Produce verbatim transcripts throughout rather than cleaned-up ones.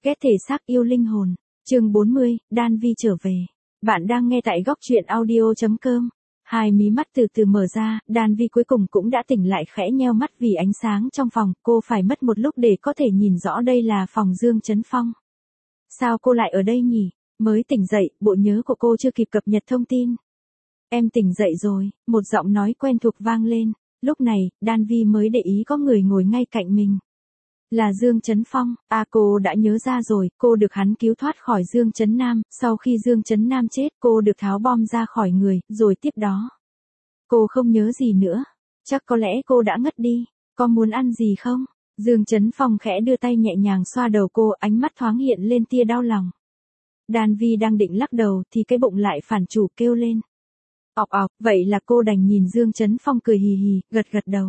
Ghét thể xác yêu linh hồn. Chương bốn mươi, Đan Vi trở về. Bạn đang nghe tại góc truyện audio chấm com. Hai mí mắt từ từ mở ra, Đan Vi cuối cùng cũng đã tỉnh lại, khẽ nheo mắt vì ánh sáng trong phòng, cô phải mất một lúc để có thể nhìn rõ đây là phòng Dương Chấn Phong. Sao cô lại ở đây nhỉ? Mới tỉnh dậy, bộ nhớ của cô chưa kịp cập nhật thông tin. Em tỉnh dậy rồi, một giọng nói quen thuộc vang lên. Lúc này, Đan Vi mới để ý có người ngồi ngay cạnh mình. Là Dương Chấn Phong. À, cô đã nhớ ra rồi, cô được hắn cứu thoát khỏi Dương Chấn Nam, sau khi Dương Chấn Nam chết cô được tháo bom ra khỏi người, rồi tiếp đó. Cô không nhớ gì nữa. Chắc có lẽ cô đã ngất đi. Có muốn ăn gì không? Dương Chấn Phong khẽ đưa tay nhẹ nhàng xoa đầu cô, ánh mắt thoáng hiện lên tia đau lòng. Đan Vi đang định lắc đầu thì cái bụng lại phản chủ kêu lên. Ọc ọc, vậy là cô đành nhìn Dương Chấn Phong cười hì hì, gật gật đầu.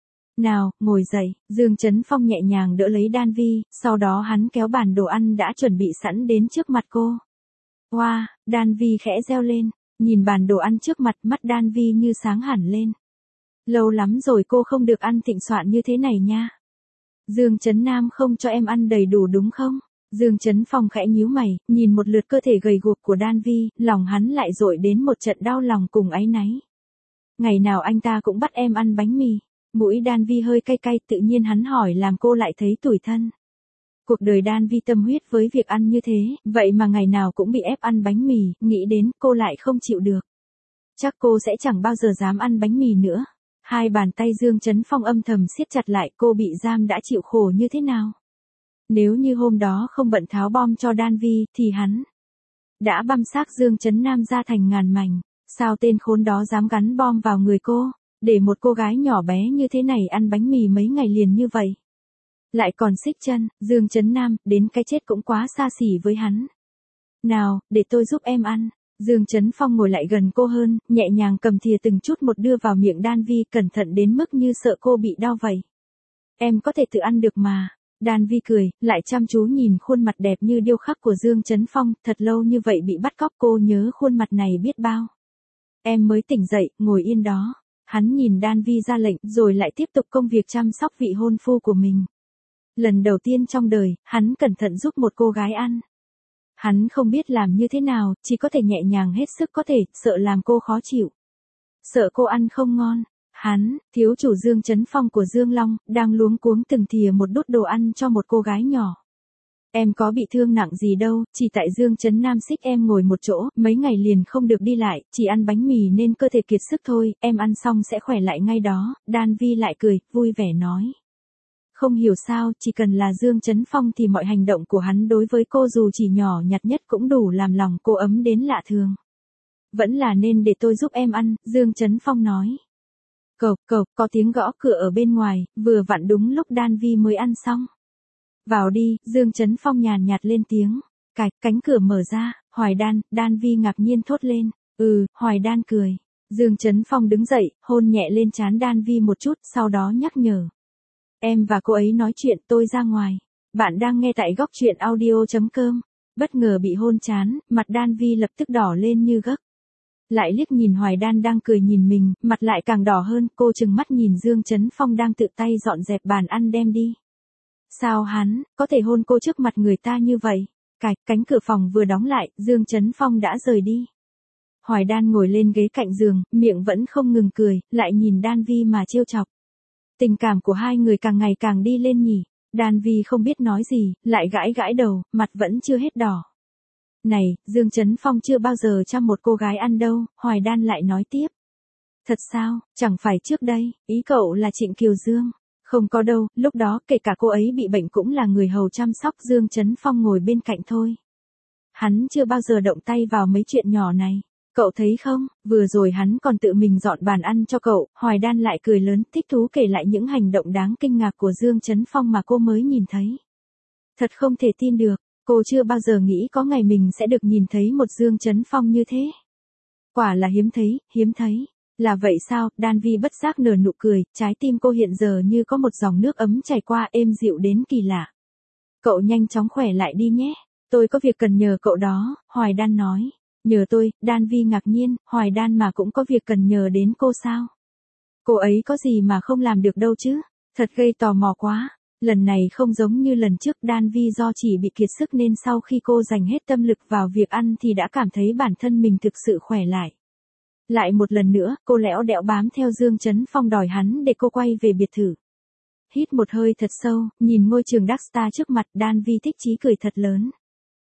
Nào, ngồi dậy, Dương Chấn Phong nhẹ nhàng đỡ lấy Đan Vi, sau đó hắn kéo bàn đồ ăn đã chuẩn bị sẵn đến trước mặt cô. Wow, Đan Vi khẽ reo lên, nhìn bàn đồ ăn trước mặt, mắt Đan Vi như sáng hẳn lên. Lâu lắm rồi cô không được ăn thịnh soạn như thế này nha. Dương Chấn Nam không cho em ăn đầy đủ đúng không? Dương Chấn Phong khẽ nhíu mày, nhìn một lượt cơ thể gầy guộc của Đan Vi, lòng hắn lại dội đến một trận đau lòng cùng áy náy. Ngày nào anh ta cũng bắt em ăn bánh mì. Mũi Đan Vi hơi cay cay, tự nhiên hắn hỏi làm cô lại thấy tủi thân. Cuộc đời Đan Vi tâm huyết với việc ăn như thế, vậy mà ngày nào cũng bị ép ăn bánh mì, nghĩ đến cô lại không chịu được. Chắc cô sẽ chẳng bao giờ dám ăn bánh mì nữa. Hai bàn tay Dương Chấn Phong âm thầm siết chặt lại, cô bị giam đã chịu khổ như thế nào. Nếu như hôm đó không bận tháo bom cho Đan Vi, thì hắn đã băm xác Dương Chấn Nam ra thành ngàn mảnh. Sao tên khốn đó dám gắn bom vào người cô? Để một cô gái nhỏ bé như thế này ăn bánh mì mấy ngày liền như vậy. Lại còn xích chân, Dương Chấn Nam, đến cái chết cũng quá xa xỉ với hắn. Nào, để tôi giúp em ăn. Dương Chấn Phong ngồi lại gần cô hơn, nhẹ nhàng cầm thìa từng chút một đưa vào miệng Đan Vi, cẩn thận đến mức như sợ cô bị đau vậy. Em có thể tự ăn được mà. Đan Vi cười, lại chăm chú nhìn khuôn mặt đẹp như điêu khắc của Dương Chấn Phong, thật lâu như vậy bị bắt cóc cô nhớ khuôn mặt này biết bao. Em mới tỉnh dậy, ngồi yên đó. Hắn nhìn Đan Vi ra lệnh, rồi lại tiếp tục công việc chăm sóc vị hôn phu của mình. Lần đầu tiên trong đời, hắn cẩn thận giúp một cô gái ăn. Hắn không biết làm như thế nào, chỉ có thể nhẹ nhàng hết sức có thể, sợ làm cô khó chịu. Sợ cô ăn không ngon. Hắn, thiếu chủ Dương Chấn Phong của Dương Long, đang luống cuống từng thìa một đút đồ ăn cho một cô gái nhỏ. Em có bị thương nặng gì đâu, chỉ tại Dương Chấn Nam xích em ngồi một chỗ, mấy ngày liền không được đi lại, chỉ ăn bánh mì nên cơ thể kiệt sức thôi, em ăn xong sẽ khỏe lại ngay đó. Đan Vi lại cười, vui vẻ nói. Không hiểu sao, chỉ cần là Dương Chấn Phong thì mọi hành động của hắn đối với cô dù chỉ nhỏ nhặt nhất cũng đủ làm lòng cô ấm đến lạ thường. Vẫn là nên để tôi giúp em ăn, Dương Chấn Phong nói. Cộc cộc, có tiếng gõ cửa ở bên ngoài, vừa vặn đúng lúc Đan Vi mới ăn xong. Vào đi, Dương Chấn Phong nhàn nhạt lên tiếng. Cạch, cánh cửa mở ra, Hoài Đan, Đan Vi ngạc nhiên thốt lên. Ừ, Hoài Đan cười. Dương Chấn Phong đứng dậy, hôn nhẹ lên trán Đan Vi một chút, sau đó nhắc nhở. Em và cô ấy nói chuyện, tôi ra ngoài. Bạn đang nghe tại góc truyện audio chấm com. Bất ngờ bị hôn trán, mặt Đan Vi lập tức đỏ lên như gấc. Lại liếc nhìn Hoài Đan đang cười nhìn mình, mặt lại càng đỏ hơn, cô trừng mắt nhìn Dương Chấn Phong đang tự tay dọn dẹp bàn ăn đem đi. Sao hắn, có thể hôn cô trước mặt người ta như vậy? Cạch, cánh cửa phòng vừa đóng lại, Dương Chấn Phong đã rời đi. Hoài Đan ngồi lên ghế cạnh giường, miệng vẫn không ngừng cười, lại nhìn Đan Vi mà trêu chọc. Tình cảm của hai người càng ngày càng đi lên nhỉ. Đan Vi không biết nói gì, lại gãi gãi đầu, mặt vẫn chưa hết đỏ. Này, Dương Chấn Phong chưa bao giờ chăm một cô gái ăn đâu, Hoài Đan lại nói tiếp. Thật sao, chẳng phải trước đây, ý cậu là Trịnh Kiều Dương. Không có đâu, lúc đó kể cả cô ấy bị bệnh cũng là người hầu chăm sóc, Dương Chấn Phong ngồi bên cạnh thôi. Hắn chưa bao giờ động tay vào mấy chuyện nhỏ này. Cậu thấy không, vừa rồi hắn còn tự mình dọn bàn ăn cho cậu. Hoài Đan lại cười lớn, thích thú kể lại những hành động đáng kinh ngạc của Dương Chấn Phong mà cô mới nhìn thấy. Thật không thể tin được, cô chưa bao giờ nghĩ có ngày mình sẽ được nhìn thấy một Dương Chấn Phong như thế. Quả là hiếm thấy, hiếm thấy. Là vậy sao? Đan Vi bất giác nở nụ cười, trái tim cô hiện giờ như có một dòng nước ấm chảy qua, êm dịu đến kỳ lạ. Cậu nhanh chóng khỏe lại đi nhé. Tôi có việc cần nhờ cậu đó, Hoài Đan nói. Nhờ tôi, Đan Vi ngạc nhiên, Hoài Đan mà cũng có việc cần nhờ đến cô sao? Cô ấy có gì mà không làm được đâu chứ? Thật gây tò mò quá. Lần này không giống như lần trước, Đan Vi do chỉ bị kiệt sức nên sau khi cô dành hết tâm lực vào việc ăn thì đã cảm thấy bản thân mình thực sự khỏe lại. Lại một lần nữa, cô lẽo đẽo bám theo Dương Chấn Phong đòi hắn để cô quay về biệt thự. Hít một hơi thật sâu, nhìn ngôi trường Dark Star trước mặt, Đan Vi thích chí cười thật lớn.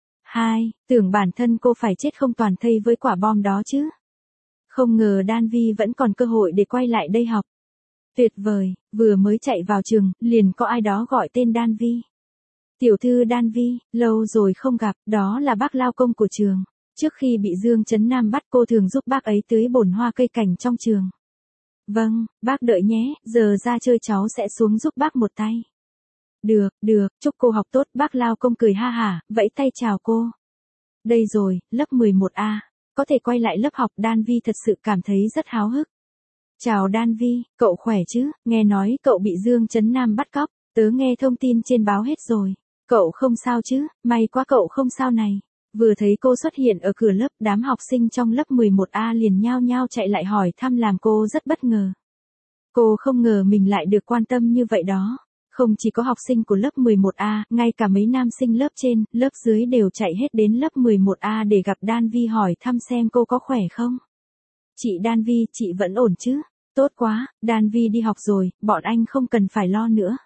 Hai, tưởng bản thân cô phải chết không toàn thây với quả bom đó chứ. Không ngờ Đan Vi vẫn còn cơ hội để quay lại đây học. Tuyệt vời, vừa mới chạy vào trường, liền có ai đó gọi tên Đan Vi. Tiểu thư Đan Vi, lâu rồi không gặp, đó là bác lao công của trường. Trước khi bị Dương Chấn Nam bắt cô thường giúp bác ấy tưới bồn hoa cây cảnh trong trường. Vâng, bác đợi nhé, giờ ra chơi cháu sẽ xuống giúp bác một tay. Được, được, chúc cô học tốt, bác lao công cười ha hả, vẫy tay chào cô. Đây rồi, lớp mười một A, có thể quay lại lớp học. Đan Vi thật sự cảm thấy rất háo hức. Chào Đan Vi, cậu khỏe chứ, nghe nói cậu bị Dương Chấn Nam bắt cóc, tớ nghe thông tin trên báo hết rồi. Cậu không sao chứ, may quá cậu không sao này. Vừa thấy cô xuất hiện ở cửa lớp, đám học sinh trong lớp mười một A liền nhao nhao chạy lại hỏi thăm làm cô rất bất ngờ. Cô không ngờ mình lại được quan tâm như vậy đó. Không chỉ có học sinh của lớp mười một A, ngay cả mấy nam sinh lớp trên, lớp dưới đều chạy hết đến lớp mười một A để gặp Đan Vi hỏi thăm xem cô có khỏe không. Chị Đan Vi, chị vẫn ổn chứ? Tốt quá, Đan Vi đi học rồi, bọn anh không cần phải lo nữa.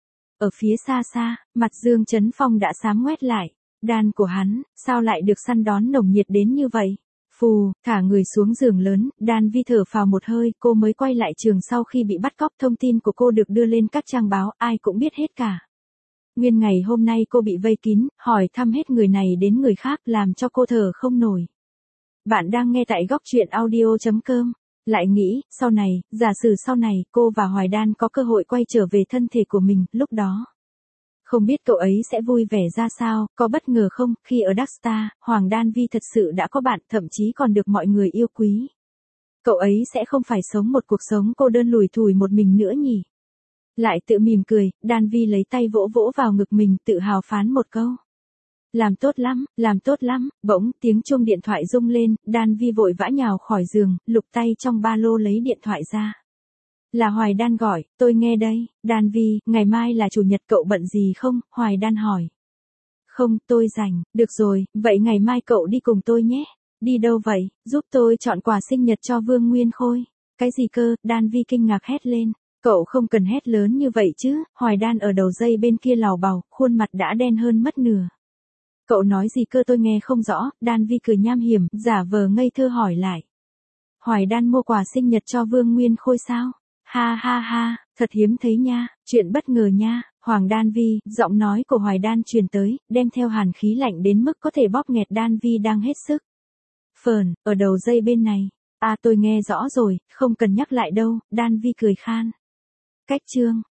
Ở phía xa xa, mặt Dương Chấn Phong đã xám ngoét lại. Đan của hắn, sao lại được săn đón nồng nhiệt đến như vậy? Phù, thả người xuống giường lớn, Đan Vi thở phào một hơi, cô mới quay lại trường sau khi bị bắt cóc. Thông tin của cô được đưa lên các trang báo, ai cũng biết hết cả. Nguyên ngày hôm nay cô bị vây kín, hỏi thăm hết người này đến người khác, làm cho cô thở không nổi. Bạn đang nghe tại góc truyện audio chấm com. Lại nghĩ, sau này, giả sử sau này, cô và Hoài Đan có cơ hội quay trở về thân thể của mình, lúc đó. Không biết cậu ấy sẽ vui vẻ ra sao, có bất ngờ không, khi ở Dark Star, Hoàng Đan Vi thật sự đã có bạn, thậm chí còn được mọi người yêu quý. Cậu ấy sẽ không phải sống một cuộc sống cô đơn lủi thủi một mình nữa nhỉ. Lại tự mỉm cười, Đan Vi lấy tay vỗ vỗ vào ngực mình, tự hào phán một câu. Làm tốt lắm, làm tốt lắm. Bỗng tiếng chuông điện thoại rung lên, Đan Vi vội vã nhào khỏi giường, lục tay trong ba lô lấy điện thoại ra. Là Hoài Đan gọi, tôi nghe đây. Đan Vi, ngày mai là chủ nhật, cậu bận gì không? Hoài Đan hỏi. Không, tôi rảnh. Được rồi, vậy ngày mai cậu đi cùng tôi nhé. Đi đâu vậy? Giúp tôi chọn quà sinh nhật cho Vương Nguyên Khôi. Cái gì cơ? Đan Vi kinh ngạc hét lên. Cậu không cần hét lớn như vậy chứ. Hoài Đan ở đầu dây bên kia lào bào, khuôn mặt đã đen hơn mất nửa. Cậu nói gì cơ, tôi nghe không rõ. Đan Vi cười nham hiểm, giả vờ ngây thơ hỏi lại. Hoài Đan mua quà sinh nhật cho Vương Nguyên Khôi sao? Ha ha ha, thật hiếm thấy nha, chuyện bất ngờ nha. Hoàng Đan Vi, giọng nói của Hoài Đan truyền tới, đem theo hàn khí lạnh đến mức có thể bóp nghẹt Đan Vi đang hết sức. Phờn, ở đầu dây bên này. À tôi nghe rõ rồi, không cần nhắc lại đâu. Đan Vi cười khan. Cách chương.